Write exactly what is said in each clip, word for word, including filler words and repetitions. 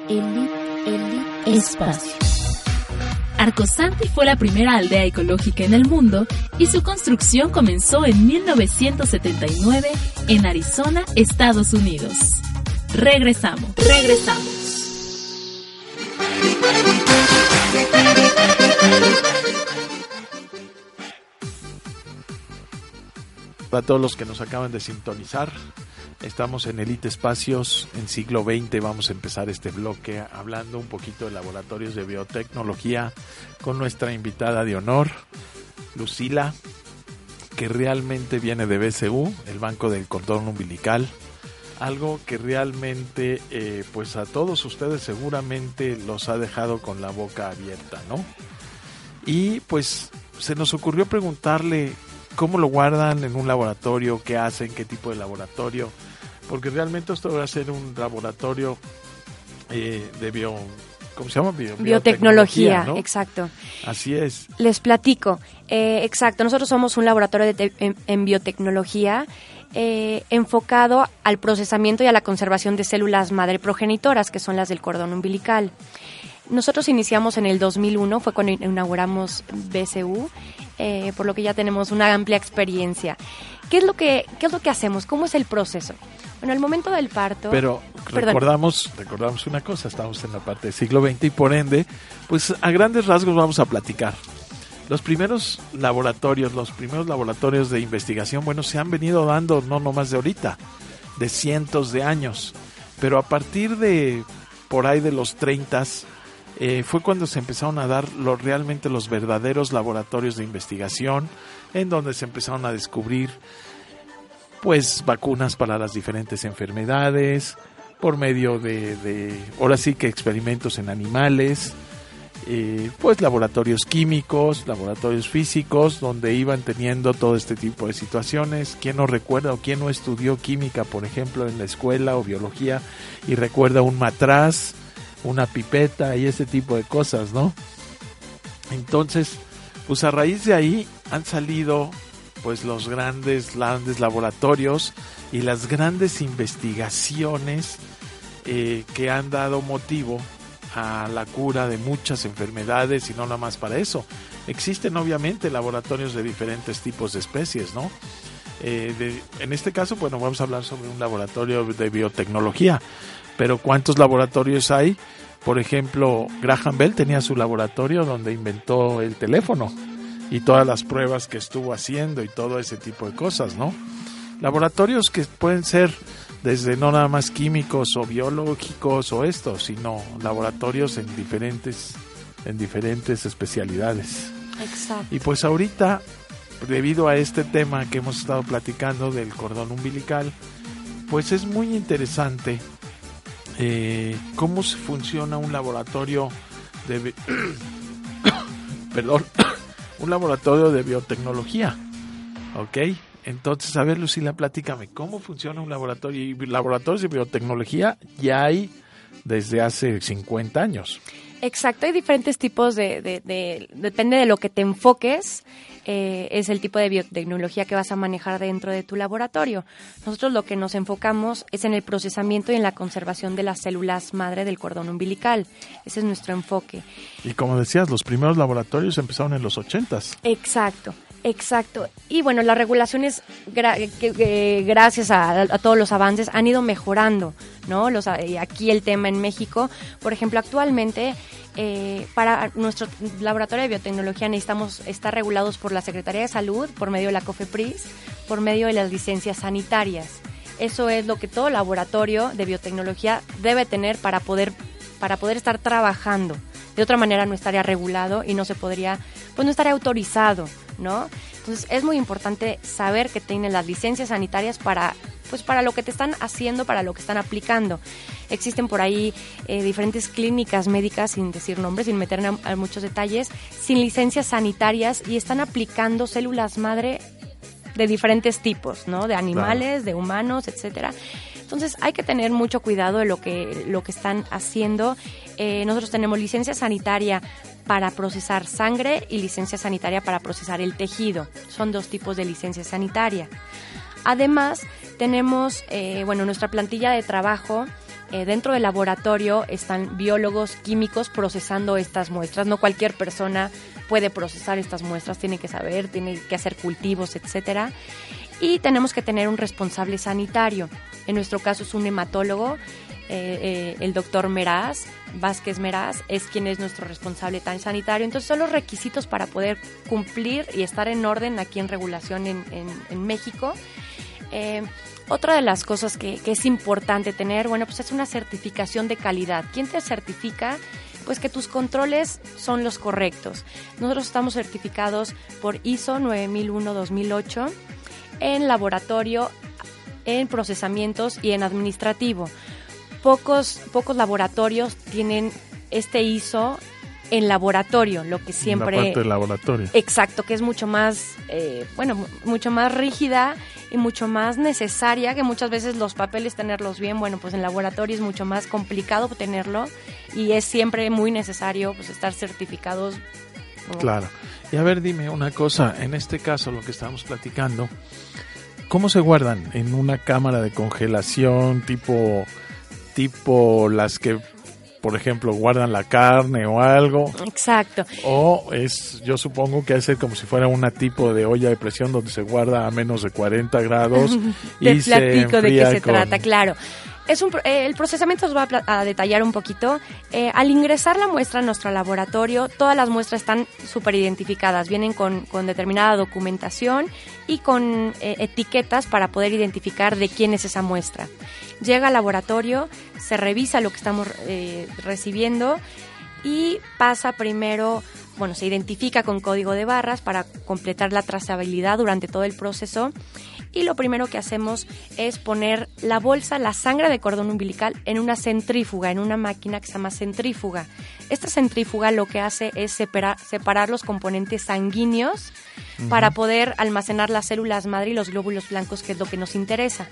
Elite, Elite Espacio. Arcosanti fue la primera aldea ecológica en el mundo y su construcción comenzó en mil novecientos setenta y nueve en Arizona, Estados Unidos. Regresamos, regresamos. Para todos los que nos acaban de sintonizar, estamos en Elite Espacios, en siglo veinte. Vamos a empezar este bloque hablando un poquito de laboratorios de biotecnología con nuestra invitada de honor, Lucila, que realmente viene de B C U, el Banco del Cordón Umbilical, algo que realmente eh, pues a todos ustedes seguramente los ha dejado con la boca abierta, ¿no? Y pues se nos ocurrió preguntarle cómo lo guardan en un laboratorio, qué hacen, qué tipo de laboratorio, porque realmente esto va a ser un laboratorio eh, de bio, ¿cómo se llama? Bio, biotecnología, ¿no? Exacto. Así es. Les platico. Eh, exacto, nosotros somos un laboratorio de te- en, en biotecnología eh, enfocado al procesamiento y a la conservación de células madre progenitoras, que son las del cordón umbilical. Nosotros iniciamos en el dos mil uno, fue cuando inauguramos B C U, eh, por lo que ya tenemos una amplia experiencia. ¿Qué es lo que, qué es lo que hacemos? ¿Cómo es el proceso? Bueno, al momento del parto... Pero recordamos, recordamos una cosa, estamos en la parte del siglo veinte y por ende, pues a grandes rasgos vamos a platicar. Los primeros laboratorios, los primeros laboratorios de investigación, bueno, se han venido dando no nomás de ahorita, de cientos de años, pero a partir de por ahí de los treintas, eh, fue cuando se empezaron a dar los, realmente los verdaderos laboratorios de investigación, en donde se empezaron a descubrir pues vacunas para las diferentes enfermedades, por medio de, de ahora sí que experimentos en animales, eh, pues laboratorios químicos, laboratorios físicos, donde iban teniendo todo este tipo de situaciones. ¿Quién no recuerda o quién no estudió química, por ejemplo, en la escuela o biología y recuerda un matraz, una pipeta y ese tipo de cosas, ¿no? Entonces, pues a raíz de ahí han salido pues los grandes, grandes laboratorios y las grandes investigaciones eh, que han dado motivo a la cura de muchas enfermedades y no nada más para eso. Existen obviamente laboratorios de diferentes tipos de especies, ¿no? Eh, de, en este caso, bueno, vamos a hablar sobre un laboratorio de biotecnología, pero ¿cuántos laboratorios hay? Por ejemplo, Graham Bell tenía su laboratorio donde inventó el teléfono y todas las pruebas que estuvo haciendo y todo ese tipo de cosas, ¿no? Laboratorios que pueden ser desde no nada más químicos o biológicos o esto, sino laboratorios en diferentes, en diferentes especialidades. Exacto. Y pues ahorita, debido a este tema que hemos estado platicando del cordón umbilical, pues es muy interesante eh, cómo se funciona un laboratorio de bi- perdón, un laboratorio de biotecnología, ¿ok? Entonces, a ver, Lucila, platícame, ¿cómo funciona un laboratorio? Y laboratorios de biotecnología ya hay desde hace cincuenta años. Exacto, hay diferentes tipos de, de, de depende de lo que te enfoques, eh, es el tipo de biotecnología que vas a manejar dentro de tu laboratorio. Nosotros lo que nos enfocamos es en el procesamiento y en la conservación de las células madre del cordón umbilical. Ese es nuestro enfoque. Y como decías, los primeros laboratorios empezaron en los ochentas. Exacto. Exacto. Y bueno, las regulaciones, gra- que, que, gracias a, a todos los avances, han ido mejorando, ¿no? Los, aquí el tema en México, por ejemplo, actualmente, eh, para nuestro laboratorio de biotecnología necesitamos estar regulados por la Secretaría de Salud, por medio de la COFEPRIS, por medio de las licencias sanitarias. Eso es lo que todo laboratorio de biotecnología debe tener para poder, para poder estar trabajando. De otra manera no estaría regulado y no se podría, pues no estaría autorizado, ¿no? Entonces es muy importante saber que tienen las licencias sanitarias para, pues para lo que te están haciendo, para lo que están aplicando. Existen por ahí eh, diferentes clínicas médicas, sin decir nombres, sin meterme a, a muchos detalles, sin licencias sanitarias y están aplicando células madre de diferentes tipos, ¿no? De animales, claro, de humanos, etcétera. Entonces hay que tener mucho cuidado de lo que, lo que están haciendo. Eh, nosotros tenemos licencia sanitaria para procesar sangre y licencia sanitaria para procesar el tejido. Son dos tipos de licencia sanitaria. Además, tenemos, eh, bueno, nuestra plantilla de trabajo Eh, dentro del laboratorio están biólogos, químicos procesando estas muestras. No cualquier persona puede procesar estas muestras, tiene que saber, tiene que hacer cultivos, etcétera. Y tenemos que tener un responsable sanitario. En nuestro caso es un hematólogo, eh, eh, el doctor Meraz, Vázquez Meraz, es quien es nuestro responsable tan sanitario. Entonces son los requisitos para poder cumplir y estar en orden aquí en regulación en, en, en México. Eh, otra de las cosas que, que es importante tener, bueno, pues es una certificación de calidad. ¿Quién te certifica? Pues que tus controles son los correctos. Nosotros estamos certificados por I S O nueve mil uno dos mil ocho en laboratorio, en procesamientos y en administrativo. Pocos, pocos laboratorios tienen este I S O en laboratorio, lo que siempre... La parte del laboratorio. Exacto, que es mucho más, eh, bueno, mucho más rígida y mucho más necesaria, que muchas veces los papeles tenerlos bien, bueno, pues en laboratorio es mucho más complicado tenerlo y es siempre muy necesario pues estar certificados. Claro. Y a ver, dime una cosa, en este caso lo que estamos platicando, ¿cómo se guardan? ¿En una cámara de congelación tipo, tipo las que, por ejemplo, guardan la carne o algo? Exacto. O es, yo supongo que es como si fuera una tipo de olla de presión donde se guarda a menos de cuarenta grados. Te y platico se de qué se con... trata, claro. Es un, eh, el procesamiento os va a, a detallar un poquito. Eh, al ingresar la muestra a nuestro laboratorio, todas las muestras están súper identificadas, vienen con, con determinada documentación y con eh, etiquetas para poder identificar de quién es esa muestra. Llega al laboratorio, se revisa lo que estamos eh, recibiendo y pasa primero, bueno, se identifica con código de barras para completar la trazabilidad durante todo el proceso. Y lo primero que hacemos es poner la bolsa, la sangre de cordón umbilical en una centrífuga, en una máquina que se llama centrífuga. Esta centrífuga lo que hace es separar, separar los componentes sanguíneos uh-huh. para poder almacenar las células madre y los glóbulos blancos, que es lo que nos interesa.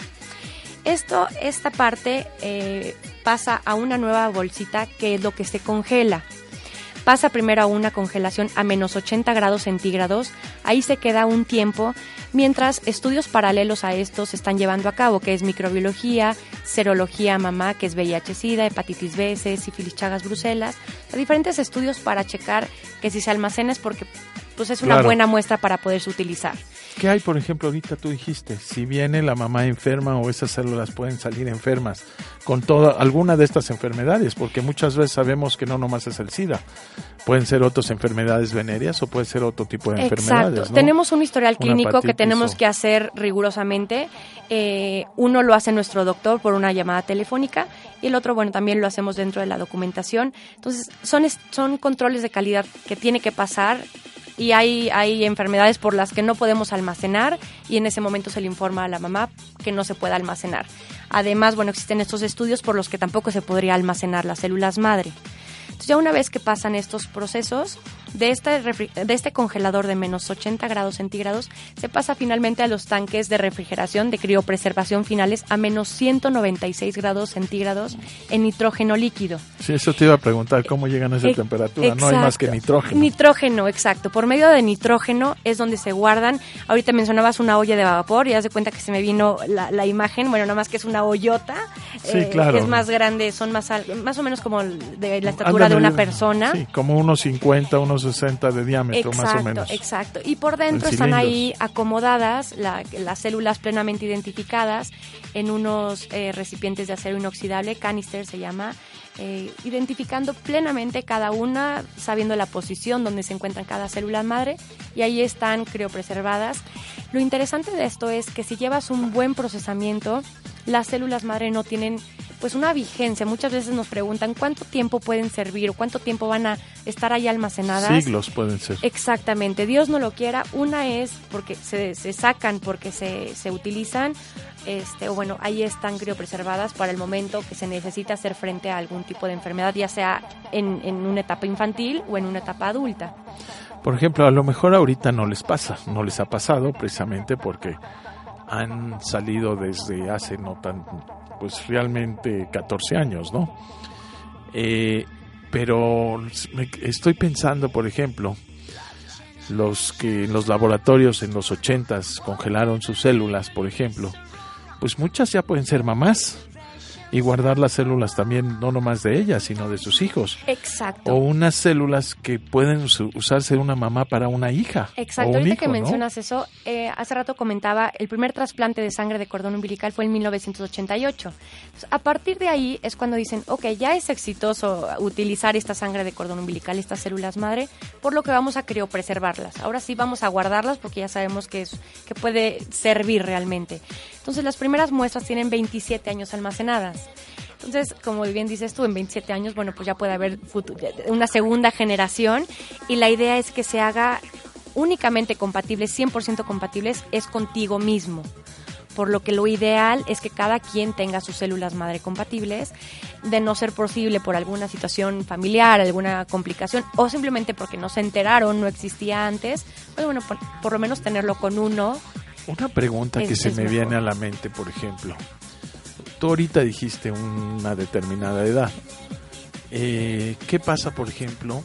Esto, esta parte eh, pasa a una nueva bolsita que es lo que se congela. Pasa primero a una congelación a menos ochenta grados centígrados, ahí se queda un tiempo, mientras estudios paralelos a estos se están llevando a cabo, que es microbiología, serología mamá, que es V I H SIDA, hepatitis B, C, sífilis, chagas, brucelas, diferentes estudios para checar que si se almacena es porque pues es una claro. buena muestra para poderse utilizar. ¿Qué hay, por ejemplo, ahorita tú dijiste, si viene la mamá enferma o esas células pueden salir enfermas con toda alguna de estas enfermedades? Porque muchas veces sabemos que no nomás es el SIDA, pueden ser otras enfermedades venéreas o puede ser otro tipo de enfermedades. Exacto, ¿no? Tenemos un historial Una clínico que tenemos o... que hacer rigurosamente. Eh, uno lo hace nuestro doctor por una llamada telefónica y el otro, bueno, también lo hacemos dentro de la documentación. Entonces, son, son controles de calidad que tiene que pasar. Y hay, hay enfermedades por las que no podemos almacenar y en ese momento se le informa a la mamá que no se puede almacenar. Además, bueno, existen estos estudios por los que tampoco se podría almacenar las células madre. Entonces, ya una vez que pasan estos procesos, de este, refri- de este congelador de menos ochenta grados centígrados, se pasa finalmente a los tanques de refrigeración, de criopreservación finales, a menos ciento noventa y seis grados centígrados en nitrógeno líquido. Sí, eso te iba a preguntar, ¿cómo llegan a esa e- temperatura? Exacto. No hay más que nitrógeno. Nitrógeno, exacto. Por medio de nitrógeno es donde se guardan. Ahorita mencionabas una olla de vapor y haz de cuenta que se me vino la, la imagen, bueno, nada más que es una ollota. Sí, eh, claro. Es más grande, son más, al- más o menos como de la estatura Ándale, de una persona. Sí, como unos cincuenta, unos sesenta de diámetro, exacto, más o menos. Exacto, y por dentro en están cilindros. ahí acomodadas la, las células plenamente identificadas en unos eh, recipientes de acero inoxidable, canister se llama, eh, identificando plenamente cada una, sabiendo la posición donde se encuentran cada célula madre, y ahí están criopreservadas. Lo interesante de esto es que si llevas un buen procesamiento, las células madre no tienen pues una vigencia. Muchas veces nos preguntan cuánto tiempo pueden servir o cuánto tiempo van a estar ahí almacenadas. Siglos pueden ser. Exactamente, Dios no lo quiera. Una es porque se, se sacan, porque se, se utilizan, este, o bueno, ahí están criopreservadas para el momento que se necesita hacer frente a algún tipo de enfermedad, ya sea en, en una etapa infantil o en una etapa adulta. Por ejemplo, a lo mejor ahorita no les pasa, no les ha pasado precisamente porque han salido desde hace no tan, pues realmente catorce años, ¿no? Eh, pero me, estoy pensando, por ejemplo, los que en los laboratorios en los ochentas congelaron sus células, por ejemplo, pues muchas ya pueden ser mamás. y guardar las células también, no nomás de ella, sino de sus hijos. Exacto. O unas células que pueden usarse de una mamá para una hija. Exacto, o un ahorita hijo, que mencionas ¿no? eso, eh, hace rato comentaba, el primer trasplante de sangre de cordón umbilical fue en mil novecientos ochenta y ocho. Entonces, a partir de ahí es cuando dicen, ok, ya es exitoso utilizar esta sangre de cordón umbilical, estas células madre, por lo que vamos a criopreservarlas. Ahora sí vamos a guardarlas porque ya sabemos que, es, que puede servir realmente. Entonces, las primeras muestras tienen veintisiete años almacenadas. Entonces, como bien dices tú, en veintisiete años, bueno, pues ya puede haber una segunda generación y la idea es que se haga únicamente compatibles, cien por ciento compatibles, es contigo mismo. Por lo que lo ideal es que cada quien tenga sus células madre compatibles, de no ser posible por alguna situación familiar, alguna complicación, o simplemente porque no se enteraron, no existía antes, pues bueno, por, por lo menos tenerlo con uno. Una pregunta es, que se es me mejor. viene a la mente, por ejemplo. Tú ahorita dijiste una determinada edad. Eh, ¿Qué pasa, por ejemplo,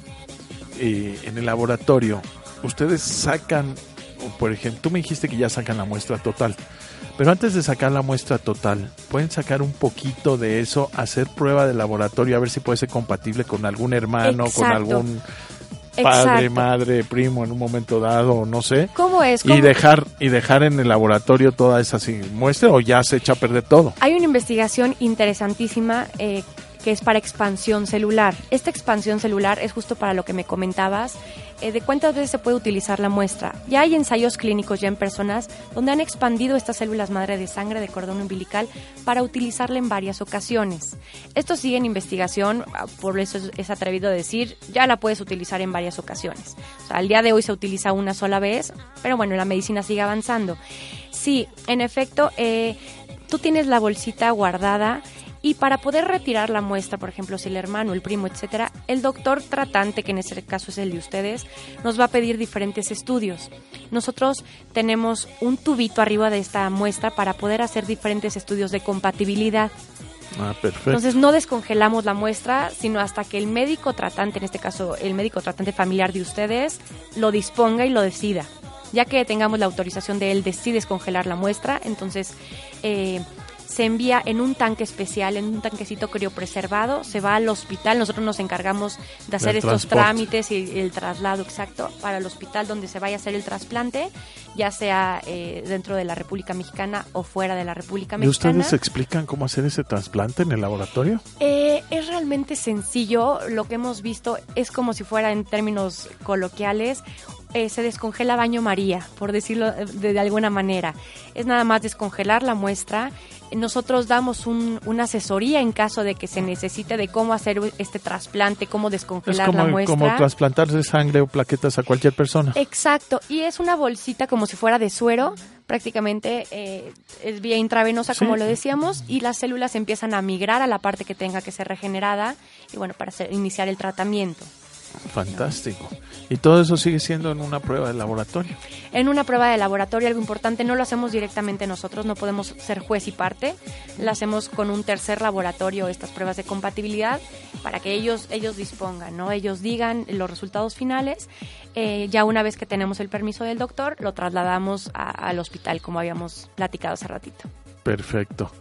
eh, en el laboratorio? Ustedes sacan, por ejemplo, tú me dijiste que ya sacan la muestra total, pero antes de sacar la muestra total, ¿pueden sacar un poquito de eso, hacer prueba de laboratorio, a ver si puede ser compatible con algún hermano, Exacto. con algún padre, Exacto. madre, primo en un momento dado, no sé? ¿Cómo es? ¿Cómo? Y dejar y dejar en el laboratorio toda esa muestra, o ya se echa a perder todo. Hay una investigación interesantísima eh, que es para expansión celular. Esta expansión celular es justo para lo que me comentabas, eh, de cuántas veces se puede utilizar la muestra. Ya hay ensayos clínicos ya en personas donde han expandido estas células madre de sangre de cordón umbilical para utilizarla en varias ocasiones. Esto sigue en investigación, por eso es, es atrevido decir, ya la puedes utilizar en varias ocasiones. O sea, al día de hoy se utiliza una sola vez, pero bueno, la medicina sigue avanzando. Sí, en efecto, eh, tú tienes la bolsita guardada. Y para poder retirar la muestra, por ejemplo, si el hermano, el primo, etcétera, el doctor tratante, que en este caso es el de ustedes, nos va a pedir diferentes estudios. Nosotros tenemos un tubito arriba de esta muestra para poder hacer diferentes estudios de compatibilidad. Ah, perfecto. Entonces no descongelamos la muestra, sino hasta que el médico tratante, en este caso el médico tratante familiar de ustedes, lo disponga y lo decida. Ya que tengamos la autorización de él de sí descongelar la muestra, entonces eh, se envía en un tanque especial, en un tanquecito criopreservado, se va al hospital, nosotros nos encargamos de hacer Del estos transporte. trámites y el traslado exacto para el hospital donde se vaya a hacer el trasplante, ya sea eh, dentro de la República Mexicana o fuera de la República ¿Y Mexicana. ustedes explican cómo hacer ese trasplante en el laboratorio? Eh, es realmente sencillo, lo que hemos visto es como si fuera en términos coloquiales, eh, se descongela baño María, por decirlo de, de alguna manera. Es nada más descongelar la muestra. Nosotros damos un, una asesoría en caso de que se necesite de cómo hacer este trasplante, cómo Es descongelar como, la muestra. como trasplantarse sangre o plaquetas a cualquier persona. Exacto, y es una bolsita como si fuera de suero, prácticamente eh, es vía intravenosa, Sí. como lo decíamos, y las células empiezan a migrar a la parte que tenga que ser regenerada, y bueno, para hacer, iniciar el tratamiento. Fantástico. Y todo eso sigue siendo en una prueba de laboratorio. En una prueba de laboratorio, algo importante, no lo hacemos directamente nosotros, no podemos ser juez y parte, lo hacemos con un tercer laboratorio, estas pruebas de compatibilidad, para que ellos ellos dispongan, ¿no? Ellos digan los resultados finales. Eh, ya una vez que tenemos el permiso del doctor, lo trasladamos a, al hospital, como habíamos platicado hace ratito. Perfecto.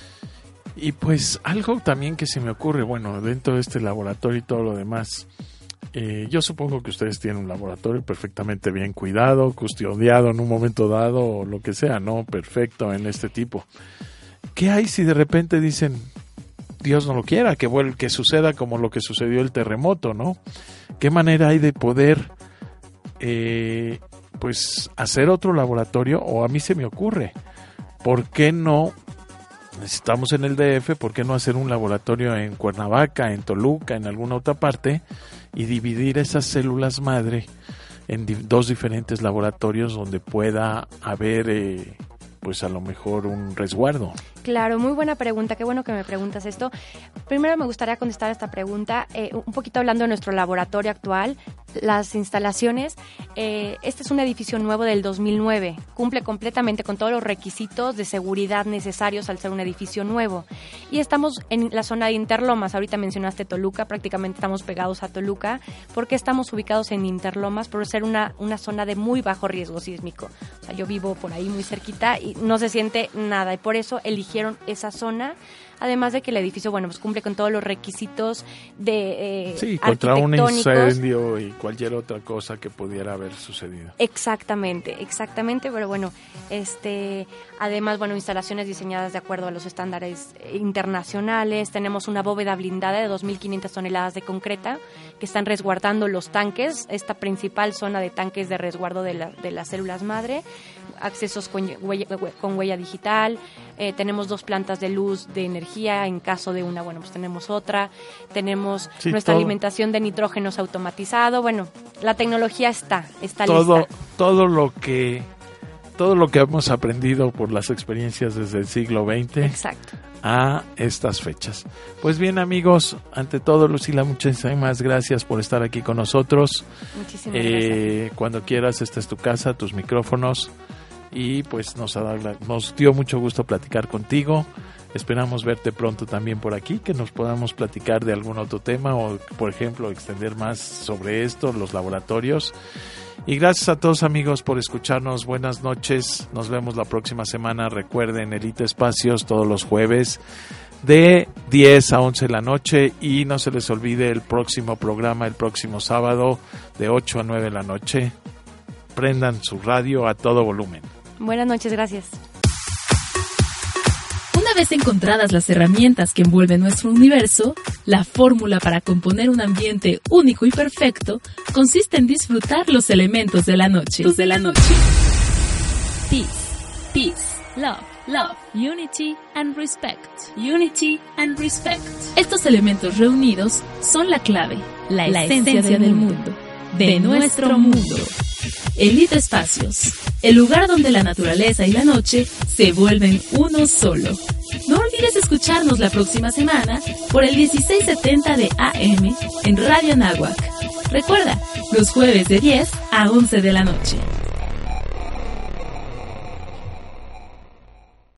Y pues algo también que se me ocurre, bueno, dentro de este laboratorio y todo lo demás, eh, yo supongo que ustedes tienen un laboratorio perfectamente bien cuidado, custodiado en un momento dado o lo que sea, ¿no? Perfecto en este tipo. ¿Qué hay si de repente dicen, Dios no lo quiera, que, vuel- que suceda como lo que sucedió el terremoto, ¿no? ¿Qué manera hay de poder, eh, pues, hacer otro laboratorio? O a mí se me ocurre, ¿por qué no? Estamos en el D F, ¿por qué no hacer un laboratorio en Cuernavaca, en Toluca, en alguna otra parte y dividir esas células madre en di- dos diferentes laboratorios donde pueda haber, eh, pues a lo mejor un resguardo? Claro, muy buena pregunta, qué bueno que me preguntas esto. Primero me gustaría contestar esta pregunta, eh, un poquito hablando de nuestro laboratorio actual, las instalaciones. Eh, este es un edificio nuevo del dos mil nueve, cumple completamente con todos los requisitos de seguridad necesarios al ser un edificio nuevo. Y estamos en la zona de Interlomas, ahorita mencionaste Toluca, prácticamente estamos pegados a Toluca, porque estamos ubicados en Interlomas por ser una, una zona de muy bajo riesgo sísmico. O sea, yo vivo por ahí muy cerquita y no se siente nada, y por eso eligieron esa zona además de que el edificio, bueno, pues cumple con todos los requisitos de eh, sí, contra un arquitectónicos. incendio y cualquier otra cosa que pudiera haber sucedido. Exactamente, exactamente, pero bueno, este, además, bueno, instalaciones diseñadas de acuerdo a los estándares internacionales. Tenemos una bóveda blindada de dos mil quinientas toneladas de concreta que están resguardando los tanques, esta principal zona de tanques de resguardo de, la, de las células madre, accesos con huella, con huella digital, eh, tenemos dos plantas de luz de energía, en caso de una, bueno, pues tenemos otra, tenemos sí, nuestra todo, alimentación de nitrógenos automatizado, bueno, la tecnología está, está todo, lista. Todo lo que, todo lo que hemos aprendido por las experiencias desde el siglo veinte. Exacto. A estas fechas. Pues bien, amigos, ante todo, Lucila, muchísimas gracias por estar aquí con nosotros. Muchísimas eh, gracias. Cuando quieras, esta es tu casa, tus micrófonos, y pues nos, ha, nos dio mucho gusto platicar contigo. Esperamos verte pronto también por aquí, que nos podamos platicar de algún otro tema o, por ejemplo, extender más sobre esto, los laboratorios. Y gracias a todos, amigos, por escucharnos. Buenas noches. Nos vemos la próxima semana. Recuerden, Elite Espacios todos los jueves de diez a once de la noche. Y no se les olvide el próximo programa, el próximo sábado de ocho a nueve de la noche. Prendan su radio a todo volumen. Buenas noches, gracias. Una vez encontradas las herramientas que envuelven nuestro universo, la fórmula para componer un ambiente único y perfecto consiste en disfrutar los elementos de la noche. De la noche. Peace, peace, love, love, unity and respect. Unity and respect. Estos elementos reunidos son la clave, la, la esencia, esencia del mundo, de, de nuestro mundo. Elite Espacios, el lugar donde la naturaleza y la noche se vuelven uno solo. No olvides escucharnos la próxima semana por el dieciséis setenta de A M en Radio Anáhuac. Recuerda, los jueves de diez a once de la noche.